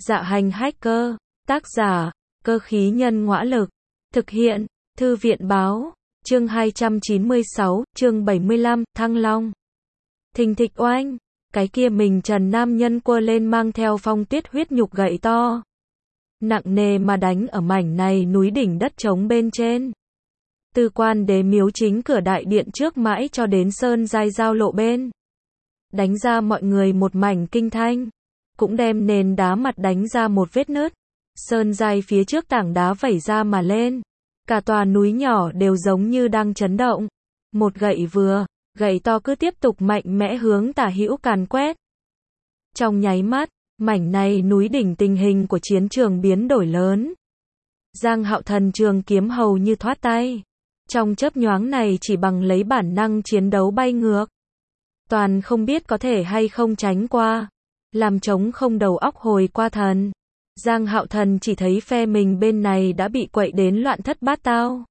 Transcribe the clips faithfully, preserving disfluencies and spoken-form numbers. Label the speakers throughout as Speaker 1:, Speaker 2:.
Speaker 1: Dạ hành hacker, tác giả, cơ khí nhân ngõa lực, thực hiện, thư viện báo, chương hai trăm chín mươi sáu, chương bảy mươi lăm, Thăng Long. Thình thịch oanh, cái kia mình trần nam nhân quơ lên mang theo phong tuyết huyết nhục gậy to. Nặng nề mà đánh ở mảnh này núi đỉnh đất trống bên trên. Từ quan đế miếu chính cửa đại điện trước mãi cho đến sơn giai giao lộ bên. Đánh ra mọi người một mảnh kinh thanh. Cũng đem nền đá mặt đánh ra một vết nứt. Sơn giai phía trước tảng đá vẩy ra mà lên. Cả tòa núi nhỏ đều giống như đang chấn động. Một gậy vừa, gậy to cứ tiếp tục mạnh mẽ hướng tả hữu càn quét. Trong nháy mắt, mảnh này núi đỉnh tình hình của chiến trường biến đổi lớn. Giang Hạo Thần trường kiếm hầu như thoát tay. Trong chớp nhoáng này chỉ bằng lấy bản năng chiến đấu bay ngược. Toàn không biết có thể hay không tránh qua. Làm trống không đầu óc hồi qua thần. Giang Hạo Thần chỉ thấy phe mình bên này đã bị quậy đến loạn thất bát tao.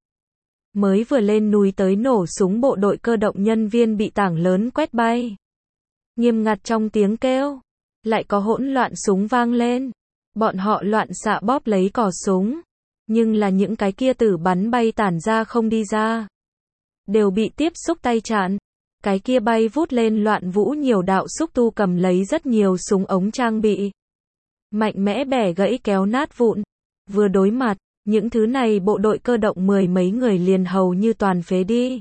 Speaker 1: Mới vừa lên núi tới nổ súng bộ đội cơ động nhân viên bị tảng lớn quét bay. Nghiêm ngặt trong tiếng kêu. Lại có hỗn loạn súng vang lên. Bọn họ loạn xạ bóp lấy cò súng. Nhưng là những cái kia tử bắn bay tản ra không đi ra. Đều bị tiếp xúc tay chặn. Cái kia bay vút lên loạn vũ nhiều đạo xúc tu cầm lấy rất nhiều súng ống trang bị. Mạnh mẽ bẻ gãy kéo nát vụn. Vừa đối mặt, những thứ này bộ đội cơ động mười mấy người liền hầu như toàn phế đi.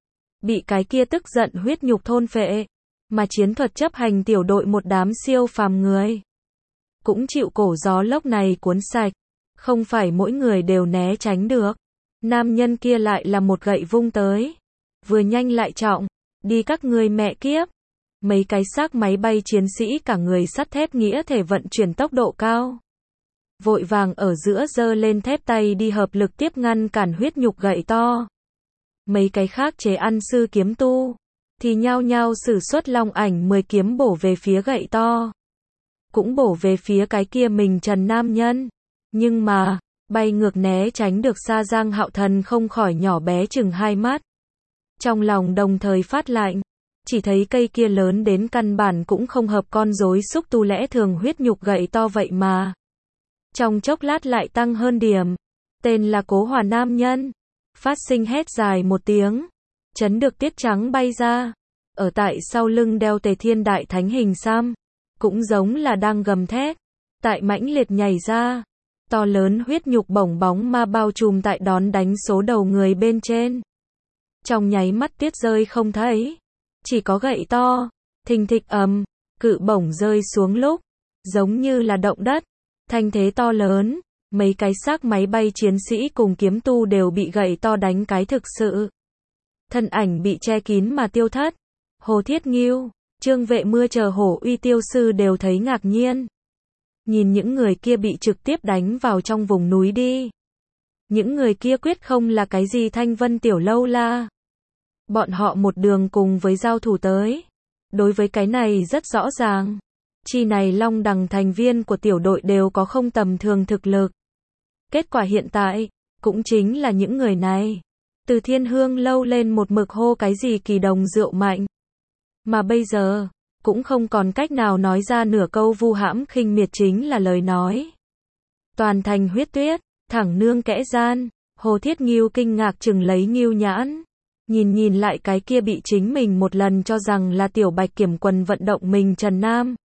Speaker 1: Bị cái kia tức giận huyết nhục thôn phệ. Mà chiến thuật chấp hành tiểu đội một đám siêu phàm người. Cũng chịu cổ gió lốc này cuốn sạch. Không phải mỗi người đều né tránh được. Nam nhân kia lại là một gậy vung tới. Vừa nhanh lại trọng. Đi các ngươi mẹ kiếp. Mấy cái xác máy bay chiến sĩ cả người sắt thép nghĩa thể vận chuyển tốc độ cao. Vội vàng ở giữa giơ lên thép tay đi hợp lực tiếp ngăn cản huyết nhục gậy to. Mấy cái khác chế ăn sư kiếm tu. Thì nhao nhao sử xuất long ảnh mười kiếm bổ về phía gậy to. Cũng bổ về phía cái kia mình trần nam nhân. Nhưng mà, bay ngược né tránh được xa Giang Hạo Thần không khỏi nhỏ bé chừng hai mắt. Trong lòng đồng thời phát lạnh. Chỉ thấy cây kia lớn đến căn bản cũng không hợp con rối xúc tu lẽ thường huyết nhục gậy to vậy mà. Trong chốc lát lại tăng hơn điểm. Tên là Cố Hòa nam nhân. Phát sinh hét dài một tiếng. Chấn được tiết trắng bay ra. Ở tại sau lưng đeo Tề Thiên Đại Thánh hình xăm. Cũng giống là đang gầm thét. Tại mãnh liệt nhảy ra. To lớn huyết nhục bổng bóng ma bao trùm tại đón đánh số đầu người bên trên. Trong nháy mắt tiết rơi không thấy. Chỉ có gậy to. Thình thịch ầm. Cự bổng rơi xuống lúc. Giống như là động đất. Thanh thế to lớn. Mấy cái xác máy bay chiến sĩ cùng kiếm tu đều bị gậy to đánh cái thực sự. Thân ảnh bị che kín mà tiêu thất. Hồ Thiết Ngưu, Trương Vệ Mưa chờ Hổ Uy tiêu sư đều thấy ngạc nhiên. Nhìn những người kia bị trực tiếp đánh vào trong vùng núi đi. Những người kia quyết không là cái gì Thanh Vân Tiểu Lâu La. Bọn họ một đường cùng với giao thủ tới. Đối với cái này rất rõ ràng. Chi này Long Đằng thành viên của tiểu đội đều có không tầm thường thực lực. Kết quả hiện tại, cũng chính là những người này. Từ Thiên Hương lâu lên một mực hô cái gì kỳ đồng rượu mạnh. Mà bây giờ, cũng không còn cách nào nói ra nửa câu vu hãm khinh miệt chính là lời nói. Toàn thành huyết tuyết, thẳng nương kẽ gian, Hồ Thiết Ngưu kinh ngạc chừng lấy Ngưu nhãn. Nhìn nhìn lại cái kia bị chính mình một lần cho rằng là tiểu bạch kiểm quần vận động mình Trần Nam.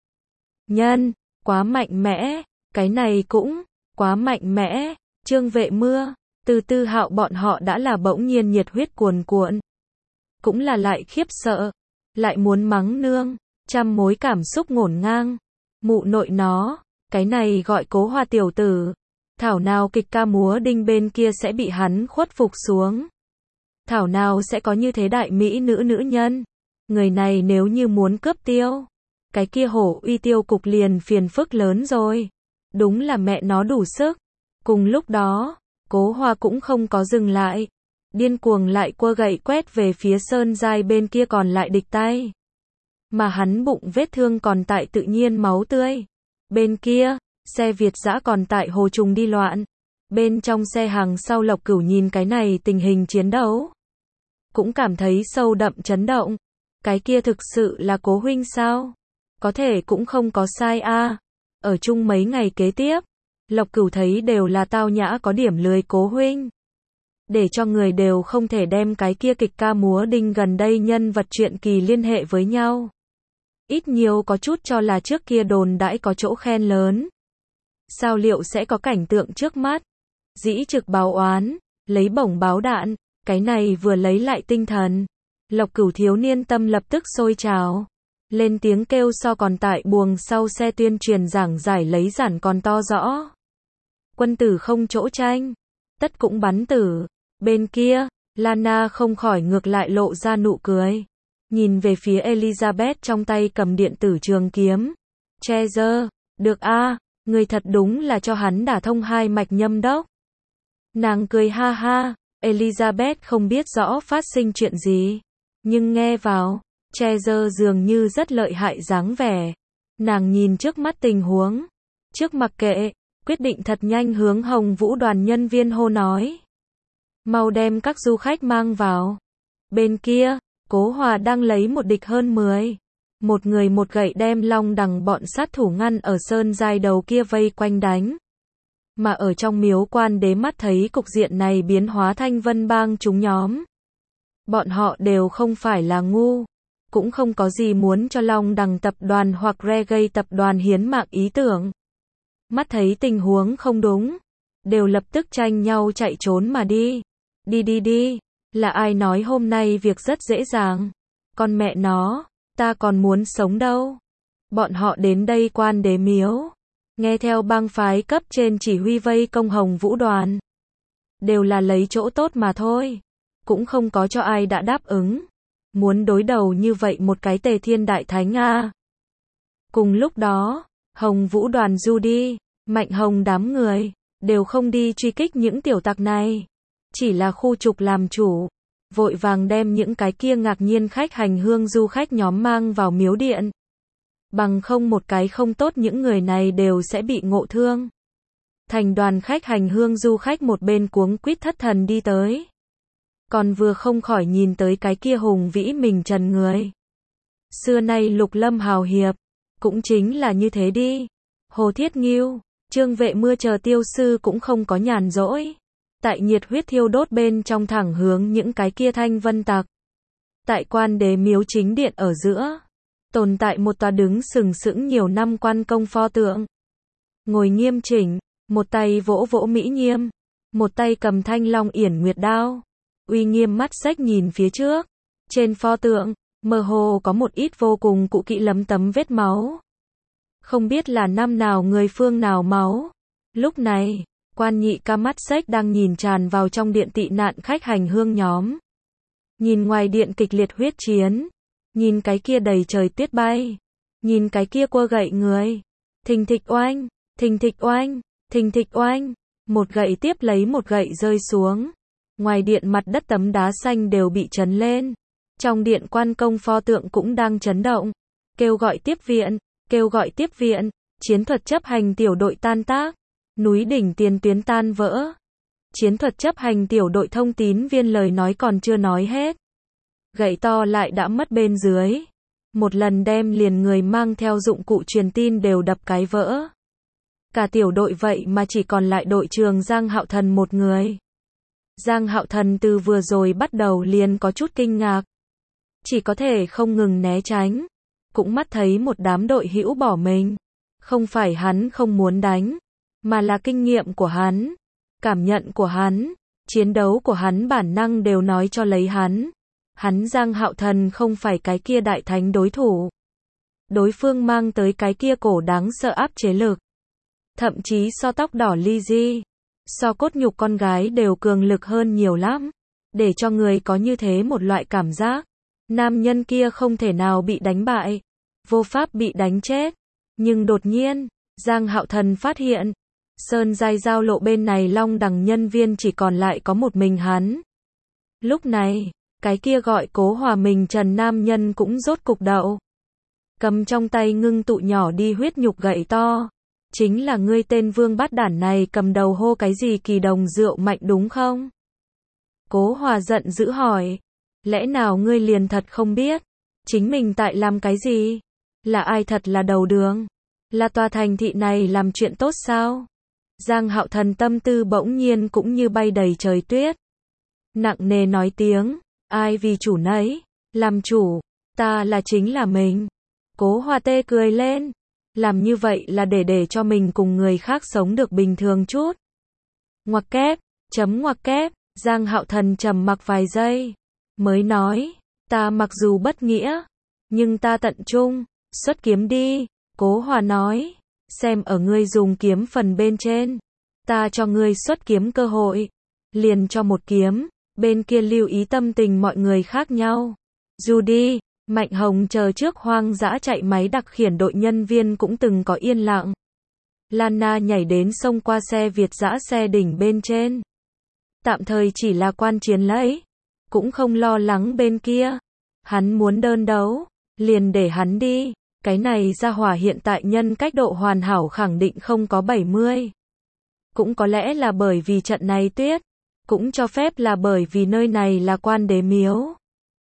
Speaker 1: Nhân, quá mạnh mẽ, cái này cũng, quá mạnh mẽ, Trương Vệ Mưa, từ Tư Hạo bọn họ đã là bỗng nhiên nhiệt huyết cuồn cuộn. Cũng là lại khiếp sợ, lại muốn mắng nương, trăm mối cảm xúc ngổn ngang. Mụ nội nó, cái này gọi Cố Hòa tiểu tử. Thảo nào kịch ca múa đinh bên kia sẽ bị hắn khuất phục xuống. Thảo nào sẽ có như thế đại mỹ nữ nữ nhân. Người này nếu như muốn cướp tiêu. Cái kia Hổ Uy tiêu cục liền phiền phức lớn rồi. Đúng là mẹ nó đủ sức. Cùng lúc đó, Cố Hòa cũng không có dừng lại. Điên cuồng lại quơ gậy quét về phía sơn giai bên kia còn lại địch tay. Mà hắn bụng vết thương còn tại tự nhiên máu tươi. Bên kia, xe Việt dã còn tại hồ trùng đi loạn. Bên trong xe hàng sau Lộc Cửu nhìn cái này tình hình chiến đấu. Cũng cảm thấy sâu đậm chấn động. Cái kia thực sự là Cố huynh sao? Có thể cũng không có sai a. ở chung mấy ngày kế tiếp, Lộc Cửu thấy đều là tao nhã có điểm lười Cố huynh. Để cho người đều không thể đem cái kia kịch ca múa đinh gần đây nhân vật truyện kỳ liên hệ với nhau. Ít nhiều có chút cho là trước kia đồn đãi có chỗ khen lớn. Sao liệu sẽ có cảnh tượng trước mắt? Dĩ trực báo oán, lấy bổng báo đạn, cái này vừa lấy lại tinh thần. Lộc Cửu thiếu niên tâm lập tức sôi trào. Lên tiếng kêu so còn tại buồng sau xe tuyên truyền giảng giải lấy giản còn to rõ. Quân tử không chỗ tranh, tất cũng bắn tử. Bên kia, Lana không khỏi ngược lại lộ ra nụ cười. Nhìn về phía Elizabeth trong tay cầm điện tử trường kiếm. Treasure, được a, người thật đúng là cho hắn đả thông hai mạch nhâm đốc. Nàng cười ha ha, Elizabeth không biết rõ phát sinh chuyện gì. Nhưng nghe vào, Treasure dường như rất lợi hại dáng vẻ. Nàng nhìn trước mắt tình huống. Trước mặc kệ, quyết định thật nhanh hướng Hồng Vũ đoàn nhân viên hô nói. Mau đem các du khách mang vào. Bên kia, Cố Hòa đang lấy một địch hơn mười. Một người một gậy đem Long Đằng bọn sát thủ ngăn ở sơn giai đầu kia vây quanh đánh. Mà ở trong miếu quan đế mắt thấy cục diện này biến hóa Thanh Vân bang chúng nhóm. Bọn họ đều không phải là ngu. Cũng không có gì muốn cho Long Đằng tập đoàn hoặc Reggae tập đoàn hiến mạng ý tưởng. Mắt thấy tình huống không đúng. Đều lập tức tranh nhau chạy trốn mà đi. Đi đi đi. Là ai nói hôm nay việc rất dễ dàng. Con mẹ nó, ta còn muốn sống đâu. Bọn họ đến đây quan đế miếu. Nghe theo bang phái cấp trên chỉ huy vây công Hồng Vũ đoàn. Đều là lấy chỗ tốt mà thôi. Cũng không có cho ai đã đáp ứng. Muốn đối đầu như vậy một cái Tề Thiên Đại Thánh a. Cùng lúc đó, Hồng Vũ đoàn du đi, Mạnh Hồng đám người, đều không đi truy kích những tiểu tặc này. Chỉ là khu trục làm chủ. Vội vàng đem những cái kia ngạc nhiên khách hành hương du khách nhóm mang vào miếu điện. Bằng không một cái không tốt những người này đều sẽ bị ngộ thương. Thành đoàn khách hành hương du khách một bên cuống quýt thất thần đi tới. Còn vừa không khỏi nhìn tới cái kia hùng vĩ mình trần người. Xưa nay Lục Lâm hào hiệp, cũng chính là như thế đi. Hồ Thiết Ngưu, Trương Vệ Mưa chờ tiêu sư cũng không có nhàn rỗi. Tại nhiệt huyết thiêu đốt bên trong thẳng hướng những cái kia Thanh Vân tặc. Tại quan đế miếu chính điện ở giữa, tồn tại một tòa đứng sừng sững nhiều năm quan công pho tượng. Ngồi nghiêm chỉnh, một tay vỗ vỗ mỹ nghiêm, một tay cầm thanh long yển nguyệt đao. Uy nghiêm mắt xếch nhìn phía trước. Trên pho tượng, mơ hồ có một ít vô cùng cụ kỵ lấm tấm vết máu. Không biết là năm nào người phương nào máu. Lúc này, quan nhị ca mắt xếch đang nhìn tràn vào trong điện tị nạn khách hành hương nhóm. Nhìn ngoài điện kịch liệt huyết chiến. Nhìn cái kia đầy trời tuyết bay. Nhìn cái kia quơ gậy người. Thình thịch oanh, thình thịch oanh, thình thịch oanh. Một gậy tiếp lấy một gậy rơi xuống. Ngoài điện mặt đất tấm đá xanh đều bị chấn lên. Trong điện quan công pho tượng cũng đang chấn động. Kêu gọi tiếp viện, kêu gọi tiếp viện. Chiến thuật chấp hành tiểu đội tan tác. Núi đỉnh tiền tuyến tan vỡ. Chiến thuật chấp hành tiểu đội thông tín viên lời nói còn chưa nói hết. Gậy to lại đã mất bên dưới. Một lần đem liền người mang theo dụng cụ truyền tin đều đập cái vỡ. Cả tiểu đội vậy mà chỉ còn lại đội trưởng Giang Hạo Thần một người. Giang Hạo Thần từ vừa rồi bắt đầu liền có chút kinh ngạc. Chỉ có thể không ngừng né tránh. Cũng mắt thấy một đám đội hữu bỏ mình. Không phải hắn không muốn đánh. Mà là kinh nghiệm của hắn. Cảm nhận của hắn. Chiến đấu của hắn bản năng đều nói cho lấy hắn. Hắn Giang Hạo Thần không phải cái kia đại thánh đối thủ. Đối phương mang tới cái kia cổ đáng sợ áp chế lực. Thậm chí so tóc đỏ ly di. So cốt nhục con gái đều cường lực hơn nhiều lắm. Để cho người có như thế một loại cảm giác. Nam nhân kia không thể nào bị đánh bại. Vô pháp bị đánh chết. Nhưng đột nhiên, Giang Hạo Thần phát hiện. Sơn giai giao lộ bên này Long Đằng nhân viên chỉ còn lại có một mình hắn. Lúc này, cái kia gọi Cố Hòa mình trần nam nhân cũng rốt cục đậu. Cầm trong tay ngưng tụ nhỏ đi huyết nhục gậy to. Chính là ngươi tên vương bát đản này cầm đầu hô cái gì kỳ đồng rượu mạnh đúng không? Cố Hòa giận dữ hỏi. Lẽ nào ngươi liền thật không biết? Chính mình tại làm cái gì? Là ai thật là đầu đường? Là tòa thành thị này làm chuyện tốt sao? Giang Hạo Thần tâm tư bỗng nhiên cũng như bay đầy trời tuyết. Nặng nề nói tiếng, ai vì chủ nấy, làm chủ, ta là chính là mình. Cố Hòa tê cười lên, làm như vậy là để để cho mình cùng người khác sống được bình thường chút. Ngoặc kép, chấm ngoặc kép, Giang Hạo Thần trầm mặc vài giây, mới nói, ta mặc dù bất nghĩa, nhưng ta tận trung, xuất kiếm đi, Cố Hòa nói, xem ở ngươi dùng kiếm phần bên trên, ta cho ngươi xuất kiếm cơ hội, liền cho một kiếm, bên kia lưu ý tâm tình mọi người khác nhau. Dù đi, Mạnh Hồng chờ trước hoang dã chạy máy đặc khiển đội nhân viên cũng từng có yên lặng. Lana nhảy đến xông qua xe Việt dã xe đỉnh bên trên. Tạm thời chỉ là quan chiến lấy, cũng không lo lắng bên kia. Hắn muốn đơn đấu, liền để hắn đi. Cái này ra hỏa hiện tại nhân cách độ hoàn hảo khẳng định không có bảy mươi. Cũng có lẽ là bởi vì trận này tuyết, cũng cho phép là bởi vì nơi này là quan đế miếu.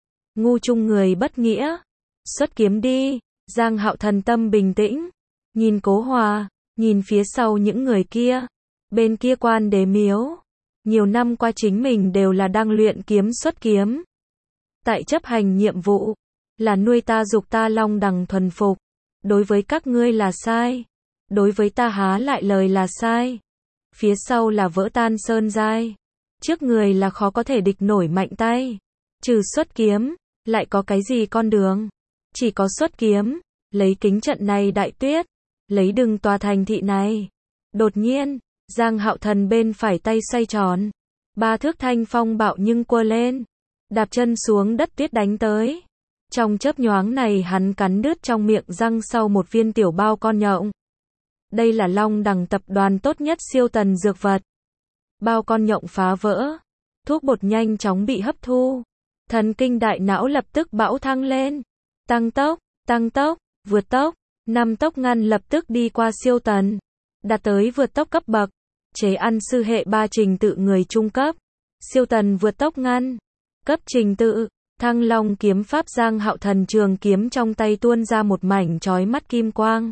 Speaker 1: Ngu chung người bất nghĩa, xuất kiếm đi. Giang Hạo Thần tâm bình tĩnh, nhìn Cố Hòa, nhìn phía sau những người kia, bên kia quan đế miếu. Nhiều năm qua chính mình đều là đang luyện kiếm xuất kiếm. Tại chấp hành nhiệm vụ, là nuôi ta dục ta long đằng thuần phục. Đối với các ngươi là sai, đối với ta há lại lời là sai. Phía sau là vỡ tan sơn giai, trước người là khó có thể địch nổi mạnh tay. Trừ xuất kiếm, lại có cái gì con đường? Chỉ có xuất kiếm, lấy kính trận này đại tuyết, lấy đừng tòa thành thị này. Đột nhiên, Giang Hạo Thần bên phải tay xoay tròn, ba thước thanh phong bạo nhưng quơ lên, đạp chân xuống đất tuyết đánh tới. Trong chớp nhoáng này hắn cắn đứt trong miệng răng sau một viên tiểu bao con nhộng. Đây là Long Đằng tập đoàn tốt nhất siêu tần dược vật. Bao con nhộng phá vỡ, thuốc bột nhanh chóng bị hấp thu. Thần kinh đại não lập tức bão thăng lên, tăng tốc, tăng tốc, vượt tốc, năm tốc ngăn lập tức đi qua siêu tần, đạt tới vượt tốc cấp bậc, chế ăn sư hệ ba trình tự người trung cấp, siêu tần vượt tốc ngăn, cấp trình tự, Thăng Long kiếm pháp. Giang Hạo Thần trường kiếm trong tay tuôn ra một mảnh chói mắt kim quang.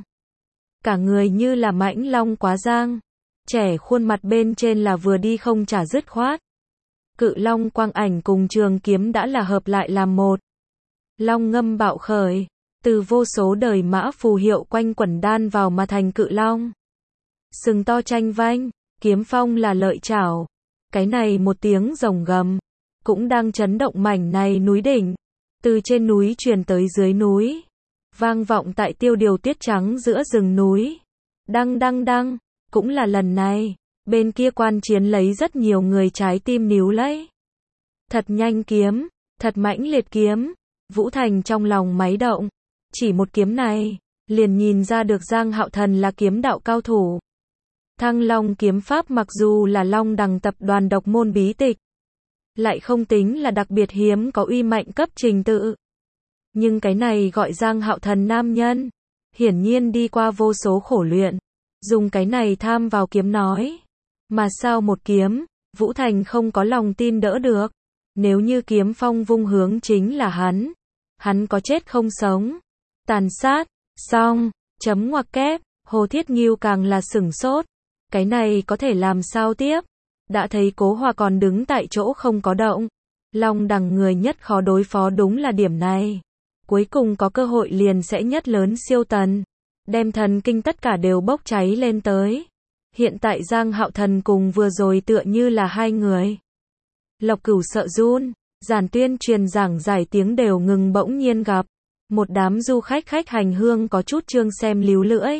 Speaker 1: Cả người như là mãnh long quá giang, trẻ khuôn mặt bên trên là vừa đi không trả dứt khoát. Cự long quang ảnh cùng trường kiếm đã là hợp lại làm một. Long ngâm bạo khởi, từ vô số đời mã phù hiệu quanh quẩn đan vào mà thành cự long. Sừng to tranh vanh, kiếm phong là lợi chảo. Cái này một tiếng rồng gầm, cũng đang chấn động mảnh này núi đỉnh. Từ trên núi truyền tới dưới núi, vang vọng tại tiêu điều tuyết trắng giữa rừng núi. Đăng đăng đăng, cũng là lần này, bên kia quan chiến lấy rất nhiều người trái tim níu lấy. Thật nhanh kiếm, thật mãnh liệt kiếm, Vũ Thành trong lòng máy động. Chỉ một kiếm này, liền nhìn ra được Giang Hạo Thần là kiếm đạo cao thủ. Thăng Long kiếm pháp mặc dù là Long Đằng tập đoàn độc môn bí tịch, lại không tính là đặc biệt hiếm có uy mạnh cấp trình tự. Nhưng cái này gọi Giang Hạo Thần nam nhân, hiển nhiên đi qua vô số khổ luyện, dùng cái này tham vào kiếm nói. Mà sao một kiếm, Vũ Thành không có lòng tin đỡ được. Nếu như kiếm phong vung hướng chính là hắn, hắn có chết không sống. Tàn sát, xong, chấm ngoặc kép, Hồ Thiết Nghiêu càng là sửng sốt. Cái này có thể làm sao tiếp? Đã thấy Cố Hòa còn đứng tại chỗ không có động. Long Đằng người nhất khó đối phó đúng là điểm này. Cuối cùng có cơ hội liền sẽ nhất lớn siêu tần, đem thần kinh tất cả đều bốc cháy lên tới. Hiện tại Giang Hạo Thần cùng vừa rồi tựa như là hai người. Lộc Cửu sợ run, giản tuyên truyền giảng giải tiếng đều ngừng bỗng nhiên gặp. Một đám du khách khách hành hương có chút trương xem líu lưỡi.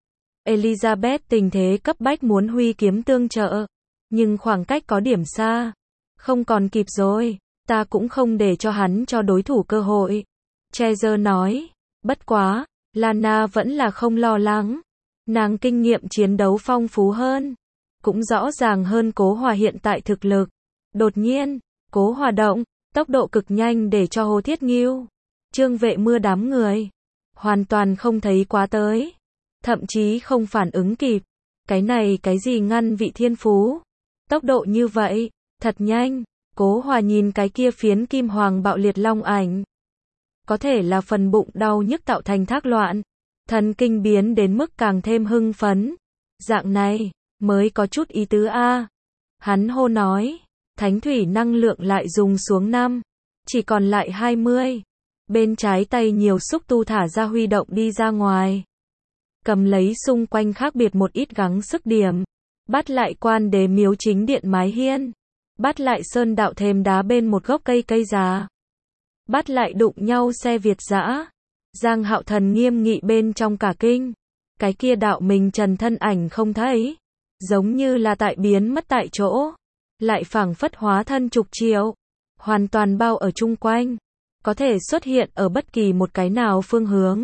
Speaker 1: Elizabeth tình thế cấp bách muốn huy kiếm tương trợ, nhưng khoảng cách có điểm xa. Không còn kịp rồi, ta cũng không để cho hắn cho đối thủ cơ hội. Treasure nói, bất quá, Lana vẫn là không lo lắng. Nàng kinh nghiệm chiến đấu phong phú hơn, cũng rõ ràng hơn Cố Hòa hiện tại thực lực. Đột nhiên, Cố Hòa động, tốc độ cực nhanh để cho Hồ Thiết Nghiêu, Trương Vệ Mưa đám người hoàn toàn không thấy quá tới, thậm chí không phản ứng kịp. Cái này cái gì ngăn vị thiên phú? Tốc độ như vậy, thật nhanh. Cố Hòa nhìn cái kia phiến kim hoàng bạo liệt long ảnh, có thể là phần bụng đau nhức tạo thành thác loạn, Thần kinh biến đến mức càng thêm hưng phấn. Dạng này, mới có chút ý tứ a. Hắn hô nói, thánh thủy năng lượng lại dùng xuống năm, chỉ còn lại hai mươi. Bên trái tay nhiều xúc tu thả ra huy động đi ra ngoài. Cầm lấy xung quanh khác biệt một ít gắng sức điểm. Bắt lại quan đế miếu chính điện mái hiên. Bắt lại sơn đạo thềm đá bên một gốc cây cây già. Bắt lại đụng nhau xe Việt dã. Giang Hạo Thần nghiêm nghị bên trong cả kinh. Cái kia đạo mình trần thân ảnh không thấy. Giống như là tại biến mất tại chỗ. Lại phảng phất hóa thân chục triệu. Hoàn toàn bao ở chung quanh. Có thể xuất hiện ở bất kỳ một cái nào phương hướng.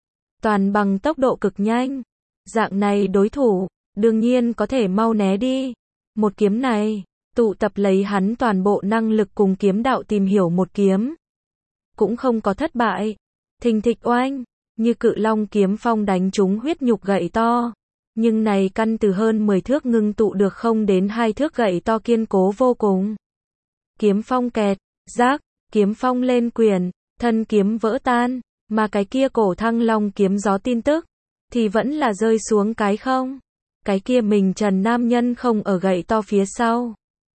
Speaker 1: Toàn bằng tốc độ cực nhanh. Dạng này đối thủ, đương nhiên có thể mau né đi. Một kiếm này, tụ tập lấy hắn toàn bộ năng lực cùng kiếm đạo tìm hiểu một kiếm. Cũng không có thất bại. Thình thịch oanh, như cự long kiếm phong đánh trúng huyết nhục gậy to. Nhưng này căn từ hơn mười thước ngưng tụ được không đến hai thước gậy to kiên cố vô cùng. Kiếm phong kẹt, rác, kiếm phong lên quyền, thân kiếm vỡ tan, mà cái kia cổ thăng long kiếm gió tin tức, thì vẫn là rơi xuống cái không. Cái kia mình trần nam nhân không ở gậy to phía sau.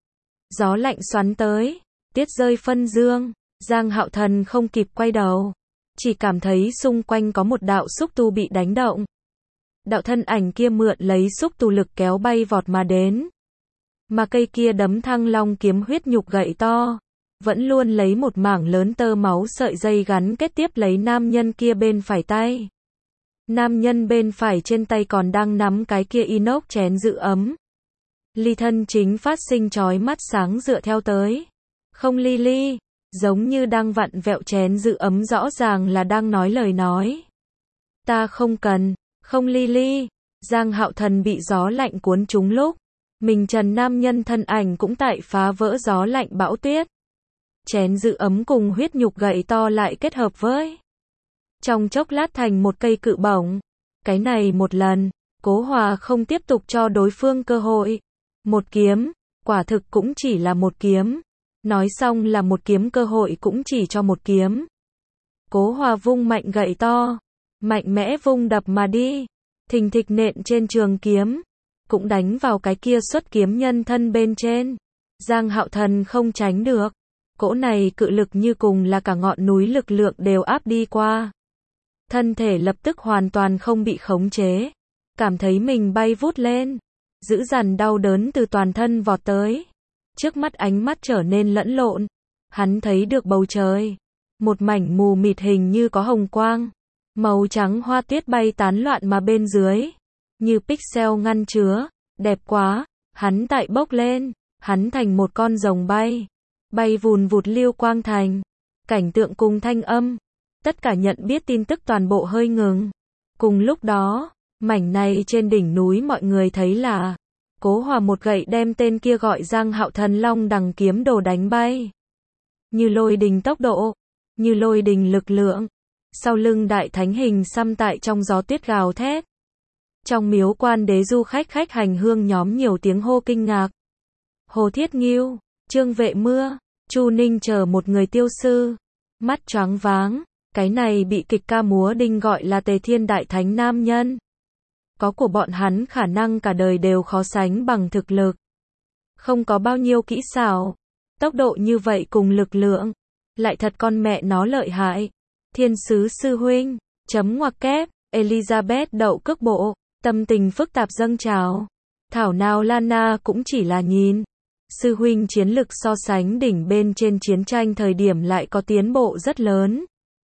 Speaker 1: Gió lạnh xoắn tới, tiết rơi phân dương, Giang Hạo Thần không kịp quay đầu. Chỉ cảm thấy xung quanh có một đạo xúc tu bị đánh động. Đạo thân ảnh kia mượn lấy xúc tu lực kéo bay vọt mà đến. Mà cây kia đấm thăng long kiếm huyết nhục gậy to. Vẫn luôn lấy một mảng lớn tơ máu sợi dây gắn kết tiếp lấy nam nhân kia bên phải tay. Nam nhân bên phải trên tay còn đang nắm cái kia inox chén giữ ấm. Ly thân chính phát sinh chói mắt sáng dựa theo tới. Không ly ly, giống như đang vặn vẹo chén giữ ấm rõ ràng là đang nói lời nói. Ta không cần, không ly ly. Giang Hạo Thần bị gió lạnh cuốn trúng lúc. Mình trần nam nhân thân ảnh cũng tại phá vỡ gió lạnh bão tuyết. Chén giữ ấm cùng huyết nhục gậy to lại kết hợp với. Trong chốc lát thành một cây cự bổng. Cái này một lần, Cố Hòa không tiếp tục cho đối phương cơ hội. Một kiếm, quả thực cũng chỉ là một kiếm. Nói xong là một kiếm cơ hội cũng chỉ cho một kiếm. Cố Hòa vung mạnh gậy to. Mạnh mẽ vung đập mà đi. Thình thịch nện trên trường kiếm. Cũng đánh vào cái kia xuất kiếm nhân thân bên trên. Giang Hạo Thần không tránh được. Cỗ này cự lực như cùng là cả ngọn núi lực lượng đều áp đi qua. Thân thể lập tức hoàn toàn không bị khống chế. Cảm thấy mình bay vút lên. Dữ dằn đau đớn từ toàn thân vọt tới. Trước mắt ánh mắt trở nên lẫn lộn. Hắn thấy được bầu trời. Một mảnh mù mịt hình như có hồng quang. Màu trắng hoa tuyết bay tán loạn mà bên dưới. Như pixel ngăn chứa. Đẹp quá. Hắn tại bốc lên. Hắn thành một con rồng bay. Bay vùn vụt lưu quang thành. Cảnh tượng cùng thanh âm. Tất cả nhận biết tin tức toàn bộ hơi ngừng. Cùng lúc đó, mảnh này trên đỉnh núi mọi người thấy là Cố Hòa một gậy đem tên kia gọi Giang Hạo Thần long đằng kiếm đồ đánh bay. Như lôi đình tốc độ, như lôi đình lực lượng. Sau lưng đại thánh hình xăm tại trong gió tuyết gào thét. Trong miếu quan đế du khách khách hành hương nhóm nhiều tiếng hô kinh ngạc. Hồ Thiết Nghiêu, Trương Vệ Mưa, Chu Ninh chờ một người tiêu sư. Mắt choáng váng, cái này bị kịch ca múa đinh gọi là Tề Thiên Đại Thánh nam nhân. Có của bọn hắn khả năng cả đời đều khó sánh bằng thực lực. Không có bao nhiêu kỹ xảo. Tốc độ như vậy cùng lực lượng. Lại thật con mẹ nó lợi hại. Thiên sứ sư huynh, chấm ngoặc kép, Elizabeth đậu cước bộ, tâm tình phức tạp dâng trào. Thảo nào Lana cũng chỉ là nhìn. Sư huynh chiến lực so sánh đỉnh bên trên chiến tranh thời điểm lại có tiến bộ rất lớn.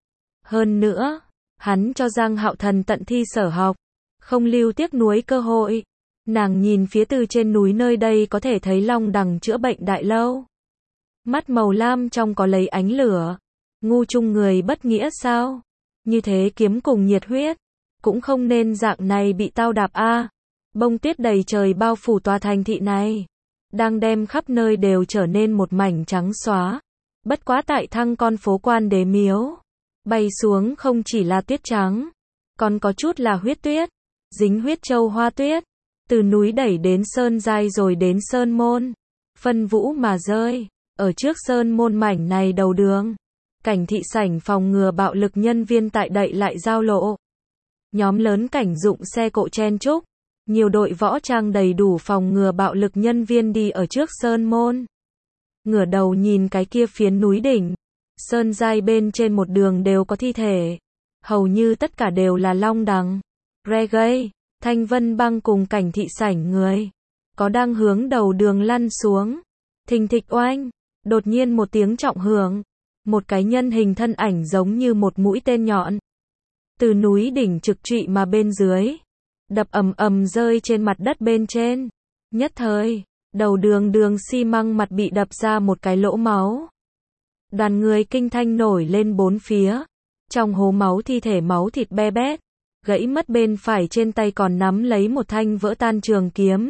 Speaker 1: Hơn nữa, hắn cho Giang Hạo Thần tận thi sở học, không lưu tiếc nuối cơ hội. Nàng nhìn phía từ trên núi nơi đây có thể thấy long đằng chữa bệnh đại lâu. Mắt màu lam trong có lấy ánh lửa. Ngu chung người bất nghĩa sao? Như thế kiếm cùng nhiệt huyết, cũng không nên dạng này bị tao đạp a. Bông tuyết đầy trời bao phủ tòa thành thị này. Đang đem khắp nơi đều trở nên một mảnh trắng xóa. Bất quá tại thăng con phố quan đế miếu. Bay xuống không chỉ là tuyết trắng, còn có chút là huyết tuyết. Dính huyết châu hoa tuyết. Từ núi đẩy đến sơn giai rồi đến sơn môn. Phân vũ mà rơi. Ở trước sơn môn mảnh này đầu đường. Cảnh thị sảnh phòng ngừa bạo lực nhân viên tại đậy lại giao lộ. Nhóm lớn cảnh dụng xe cộ chen chúc, nhiều đội võ trang đầy đủ phòng ngừa bạo lực nhân viên đi ở trước sơn môn. Ngửa đầu nhìn cái kia phiến núi đỉnh, sơn giai bên trên một đường đều có thi thể, hầu như tất cả đều là Long Đằng, Reggae, Thanh Vân Bang cùng Cảnh Thị Sảnh người, có đang hướng đầu đường lăn xuống. Thình thịch oanh, đột nhiên một tiếng trọng hưởng, một cái nhân hình thân ảnh giống như một mũi tên nhọn, từ núi đỉnh trực trụy mà bên dưới, đập ầm ầm rơi trên mặt đất bên trên. Nhất thời, đầu đường đường xi măng mặt bị đập ra một cái lỗ máu. Đoàn người kinh thanh nổi lên bốn phía, trong hố máu thi thể máu thịt be bét, gãy mất bên phải trên tay còn nắm lấy một thanh vỡ tan trường kiếm.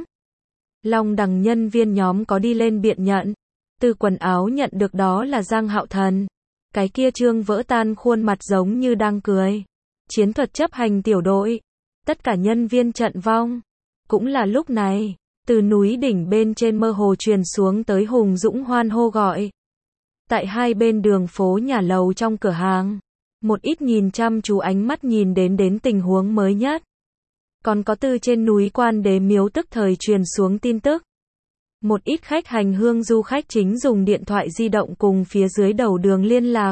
Speaker 1: Long Đằng nhân viên nhóm có đi lên biện nhận, từ quần áo nhận được đó là Giang Hạo Thần, cái kia trương vỡ tan khuôn mặt giống như đang cười. Chiến thuật chấp hành tiểu đội, tất cả nhân viên trận vong. Cũng là lúc này, từ núi đỉnh bên trên mơ hồ truyền xuống tới hùng dũng hoan hô gọi. Tại hai bên đường phố nhà lầu trong cửa hàng, một ít nhìn chăm chú ánh mắt nhìn đến đến tình huống mới nhất. Còn có từ trên núi Quan Đế Miếu tức thời truyền xuống tin tức. Một ít khách hành hương du khách chính dùng điện thoại di động cùng phía dưới đầu đường liên lạc.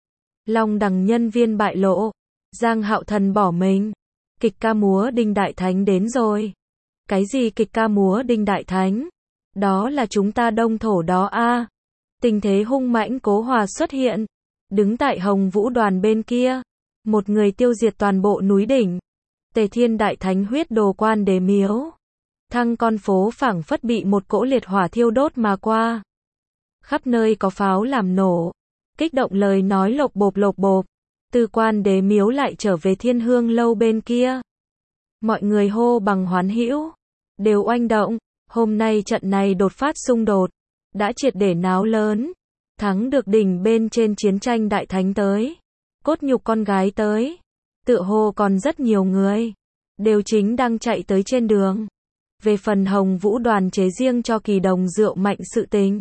Speaker 1: Long Đằng nhân viên bại lộ, Giang Hạo Thần bỏ mình. Kịch ca múa Đinh Đại Thánh đến rồi. Cái gì kịch ca múa Đinh Đại Thánh? Đó là chúng ta Đông Thổ đó a. Tình thế hung mãnh Cố Hòa xuất hiện, đứng tại Hồng Vũ đoàn bên kia, một người tiêu diệt toàn bộ núi đỉnh. Tề Thiên Đại Thánh huyết đồ Quan Đế Miếu. Thăng con phố phảng phất bị một cỗ liệt hỏa thiêu đốt mà qua. Khắp nơi có pháo làm nổ, kích động lời nói lộc bộp lộc bộp. Từ Quan Đế Miếu lại trở về Thiên Hương lâu bên kia. Mọi người hô bằng hoán hữu, đều oanh động. Hôm nay trận này đột phát xung đột, đã triệt để náo lớn. Thắng được đỉnh bên trên chiến tranh đại thánh tới, cốt nhục con gái tới. Tựa hồ còn rất nhiều người, đều chính đang chạy tới trên đường. Về phần Hồng Vũ đoàn chế riêng cho kỳ đồng rượu mạnh sự tình,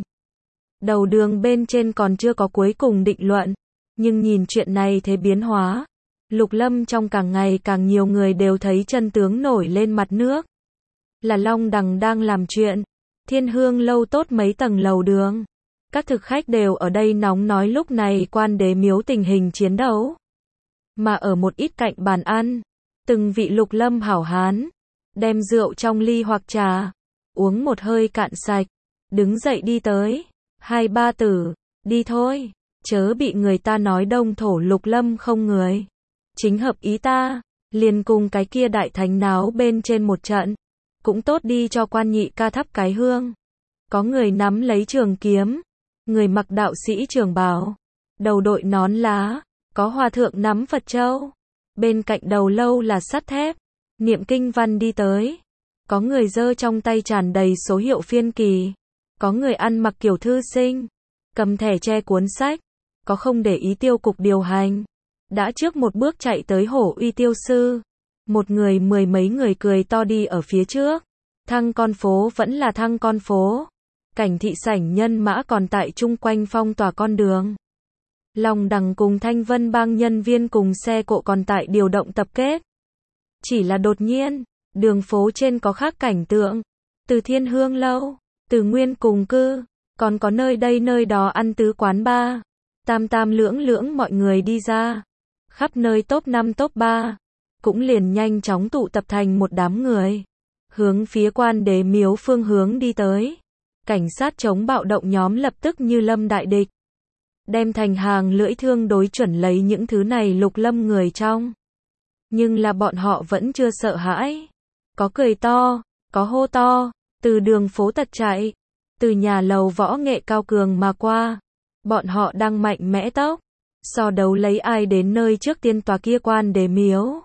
Speaker 1: đầu đường bên trên còn chưa có cuối cùng định luận. Nhưng nhìn chuyện này thế biến hóa, Lục Lâm trong càng ngày càng nhiều người đều thấy chân tướng nổi lên mặt nước. Là Long Đằng đang làm chuyện. Thiên Hương lâu tốt mấy tầng lầu đường, các thực khách đều ở đây nóng nói lúc này Quan Đế Miếu tình hình chiến đấu. Mà ở một ít cạnh bàn ăn, từng vị Lục Lâm hảo hán, đem rượu trong ly hoặc trà, uống một hơi cạn sạch, đứng dậy đi tới. Hai ba tử, đi thôi, chớ bị người ta nói Đông Thổ Lục Lâm không người. Chính hợp ý ta, liền cùng cái kia đại thánh náo bên trên một trận, cũng tốt đi cho Quan nhị ca thắp cái hương. Có người nắm lấy trường kiếm, người mặc đạo sĩ trường bào, đầu đội nón lá, có hòa thượng nắm Phật châu, bên cạnh đầu lâu là sắt thép, niệm kinh văn đi tới. Có người giơ trong tay tràn đầy số hiệu phiên kỳ, có người ăn mặc kiểu thư sinh, cầm thẻ che cuốn sách, có không để ý tiêu cục điều hành, đã trước một bước chạy tới Hổ Uy tiêu sư. Một người mười mấy người cười to đi ở phía trước. Thăng con phố vẫn là thăng con phố. Cảnh Thị Sảnh nhân mã còn tại chung quanh phong tỏa con đường. Long Đằng cùng Thanh Vân Bang nhân viên cùng xe cộ còn tại điều động tập kết. Chỉ là đột nhiên, đường phố trên có khác cảnh tượng. Từ Thiên Hương lâu, từ Nguyên cùng cư, còn có nơi đây nơi đó ăn tứ quán ba. Tam tam lưỡng lưỡng mọi người đi ra. Khắp nơi top năm top ba. Cũng liền nhanh chóng tụ tập thành một đám người. Hướng phía Quan Đế Miếu phương hướng đi tới. Cảnh sát chống bạo động nhóm lập tức như lâm đại địch. Đem thành hàng lưỡi thương đối chuẩn lấy những thứ này Lục Lâm người trong. Nhưng là bọn họ vẫn chưa sợ hãi. Có cười to, có hô to, từ đường phố tật chạy, từ nhà lầu võ nghệ cao cường mà qua. Bọn họ đang mạnh mẽ tốc, so đấu lấy ai đến nơi trước tiên tòa kia Quan Đế Miếu.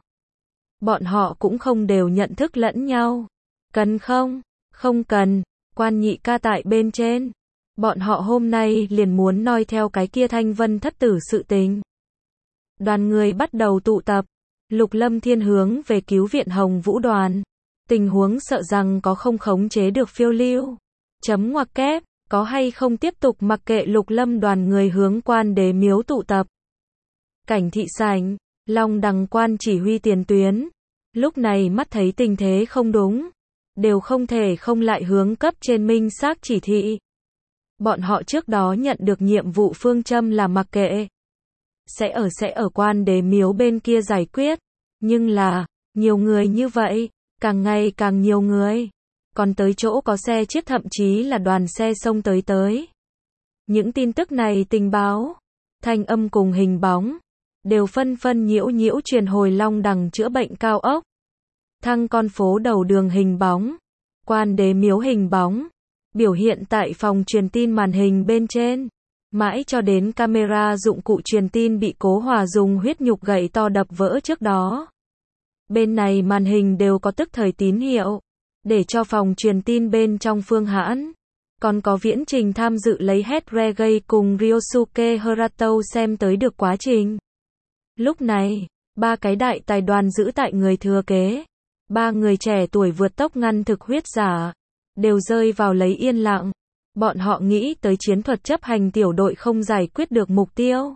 Speaker 1: Bọn họ cũng không đều nhận thức lẫn nhau. Cần không? Không cần. Quan nhị ca tại bên trên. Bọn họ hôm nay liền muốn noi theo cái kia Thanh Vân thất tử sự tình. Đoàn người bắt đầu tụ tập. Lục Lâm Thiên hướng về cứu viện Hồng Vũ đoàn. Tình huống sợ rằng có không khống chế được phiêu lưu. Chấm ngoặc kép, có hay không tiếp tục mặc kệ Lục Lâm đoàn người hướng Quan Đế Miếu tụ tập. Cảnh Thị Sảnh, Long Đằng quan chỉ huy tiền tuyến, Lúc này mắt thấy tình thế không đúng, đều không thể không lại hướng cấp trên minh xác chỉ thị. Bọn họ trước đó nhận được nhiệm vụ phương châm là mặc kệ. Sẽ ở sẽ ở quan đế miếu bên kia giải quyết. Nhưng là, nhiều người như vậy, càng ngày càng nhiều người. Còn tới chỗ có xe chiếc thậm chí là đoàn xe xông tới tới. Những tin tức này tình báo, thanh âm cùng hình bóng, đều phân phân nhiễu nhiễu truyền hồi Long Đằng chữa bệnh cao ốc. Thăng con phố đầu đường hình bóng, quan đế miếu hình bóng, biểu hiện tại phòng truyền tin màn hình bên trên. Mãi cho đến camera dụng cụ truyền tin bị Cố Hòa dùng huyết nhục gậy to đập vỡ trước đó. Bên này màn hình đều có tức thời tín hiệu, để cho phòng truyền tin bên trong Phương Hãn. Còn có viễn trình tham dự lấy hết Reggae cùng Ryosuke Harato xem tới được quá trình. Lúc này, ba cái đại tài đoàn giữ tại người thừa kế. Ba người trẻ tuổi vượt tốc ngăn thực huyết giả, đều rơi vào lấy yên lặng. Bọn họ nghĩ tới chiến thuật chấp hành tiểu đội không giải quyết được mục tiêu.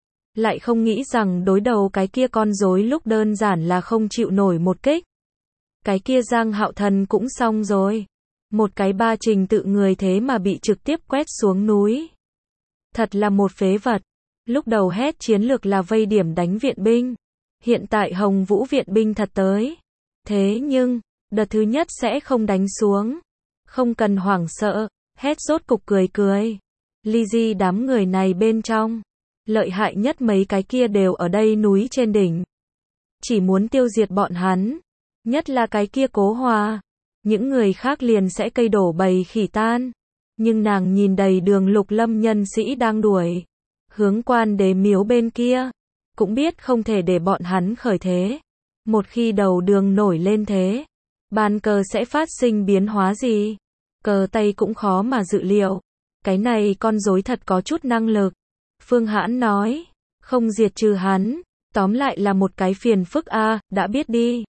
Speaker 1: Lại không nghĩ rằng đối đầu cái kia con rối lúc đơn giản là không chịu nổi một kích. Cái kia Giang Hạo Thần cũng xong rồi. Một cái ba trình tự người thế mà bị trực tiếp quét xuống núi. Thật là một phế vật. Lúc đầu hét chiến lược là vây điểm đánh viện binh. Hiện tại Hồng Vũ viện binh thật tới. Thế nhưng, đợt thứ nhất sẽ không đánh xuống. Không cần hoảng sợ, hét rốt cục cười cười. Lizzy đám người này bên trong. Lợi hại nhất mấy cái kia đều ở đây núi trên đỉnh. Chỉ muốn tiêu diệt bọn hắn. Nhất là cái kia Cố Hòa. Những người khác liền sẽ cây đổ bầy khỉ tan. Nhưng nàng nhìn đầy đường Lục Lâm nhân sĩ đang đuổi. Hướng quan đế miếu bên kia. Cũng biết không thể để bọn hắn khởi thế. Một khi đầu đường nổi lên thế. Bàn cờ sẽ phát sinh biến hóa gì? Cờ Tây cũng khó mà dự liệu. Cái này con rối thật có chút năng lực. Phương Hãn nói. Không diệt trừ hắn. Tóm lại là một cái phiền phức a, à, đã biết đi.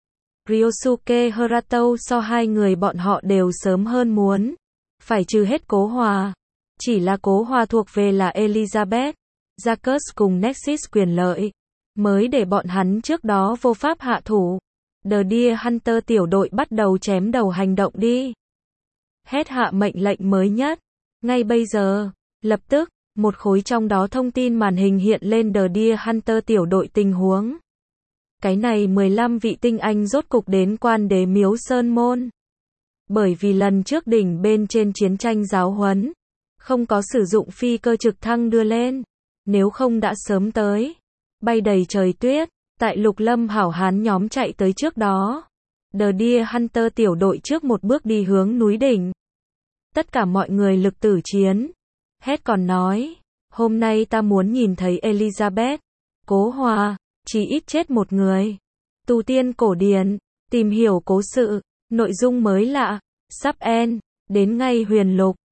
Speaker 1: Ryosuke Harato so hai người bọn họ đều sớm hơn muốn. Phải trừ hết Cố Hòa. Chỉ là Cố Hòa thuộc về là Elizabeth, Jacques cùng Nexus quyền lợi. Mới để bọn hắn trước đó vô pháp hạ thủ. The Deer Hunter tiểu đội bắt đầu chém đầu hành động đi. Hết hạ mệnh lệnh mới nhất. Ngay bây giờ, lập tức, một khối trong đó thông tin màn hình hiện lên The Deer Hunter tiểu đội tình huống. Cái này mười lăm vị tinh anh rốt cục đến quan đế miếu Sơn Môn. Bởi vì lần trước đỉnh bên trên chiến tranh giáo huấn, không có sử dụng phi cơ trực thăng đưa lên. Nếu không đã sớm tới. Bay đầy trời tuyết, tại Lục Lâm hảo hán nhóm chạy tới trước đó. The Deer Hunter tiểu đội trước một bước đi hướng núi đỉnh. Tất cả mọi người lực tử chiến. Hét còn nói, hôm nay ta muốn nhìn thấy Elizabeth, Cố Hòa, chỉ ít chết một người. Tu tiên cổ điển, tìm hiểu cố sự, nội dung mới lạ, sắp end, đến ngay huyền lục.